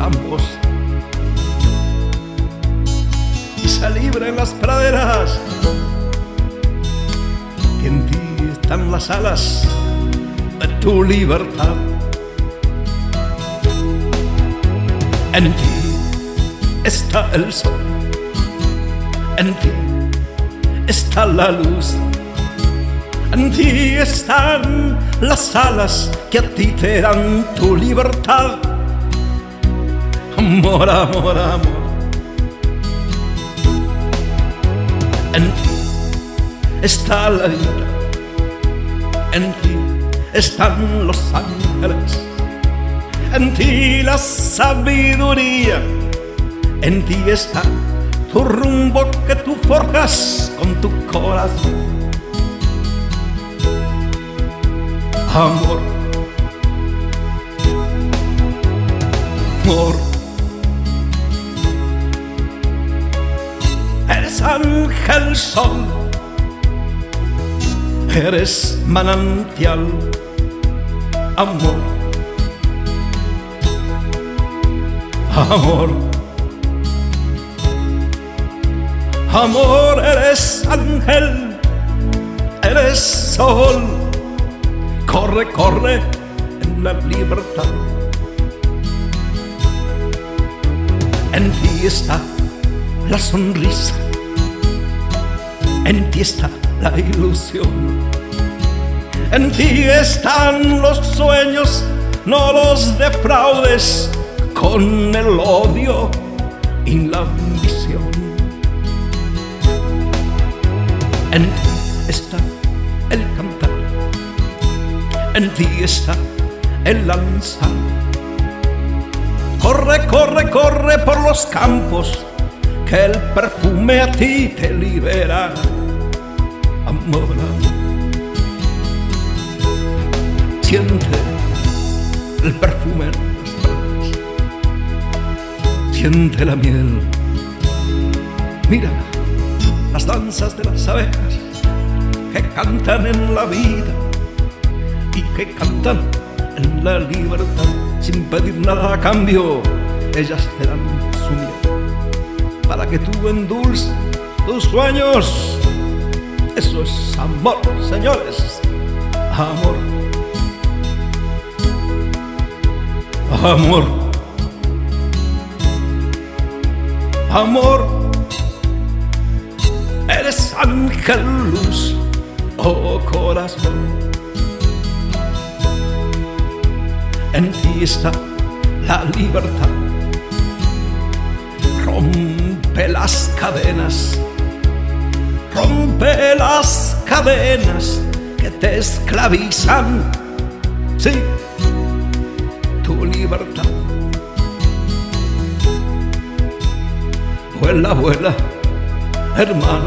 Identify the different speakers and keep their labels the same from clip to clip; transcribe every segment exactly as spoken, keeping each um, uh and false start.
Speaker 1: campos, se libre en las praderas, que en ti están las alas de tu libertad. En ti está el sol, en ti está la luz, en ti están las alas que a ti te dan tu libertad. Amor, amor, amor. En ti está la vida, en ti están los ángeles, en ti la sabiduría, en ti está tu rumbo que tú forjas con tu corazón. Amor, amor, eres ángel sol, eres manantial. Amor, amor, amor, eres ángel, eres sol. Corre, corre en la libertad. En ti está la sonrisa, en ti está la ilusión, en ti están los sueños, no los defraudes con el odio y la ambición. En ti está el cantar, en ti está el lanzar. Corre, corre, corre por los campos, que el perfume a ti te libera. Amor, siente el perfume en las manos, siente la miel. Mira las danzas de las abejas que cantan en la vida y que cantan en la libertad. Sin pedir nada a cambio, ellas te dan su miel para que tú endulces tus sueños. Eso es amor, señores. Amor, amor, amor. Eres ángel luz, oh corazón. En ti está la libertad. Rompe las cadenas, rompe las cadenas que te esclavizan. Sí, tu libertad. Vuela, vuela, hermano,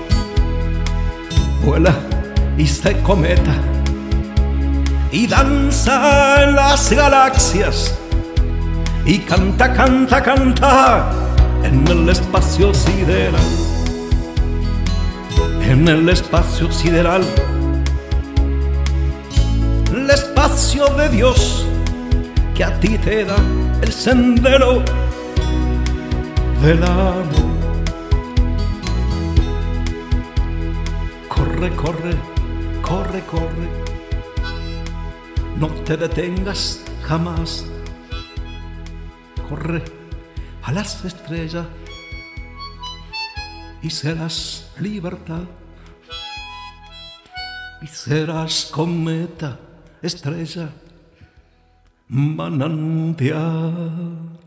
Speaker 1: vuela y se cometa y danza en las galaxias y canta, canta, canta en el espacio sideral, en el espacio sideral, el espacio de Dios que a ti te da el sendero del amor. Corre, corre, corre, corre. No te detengas jamás. Corre a las estrellas y serás libertad. Y serás cometa, estrella, manantial.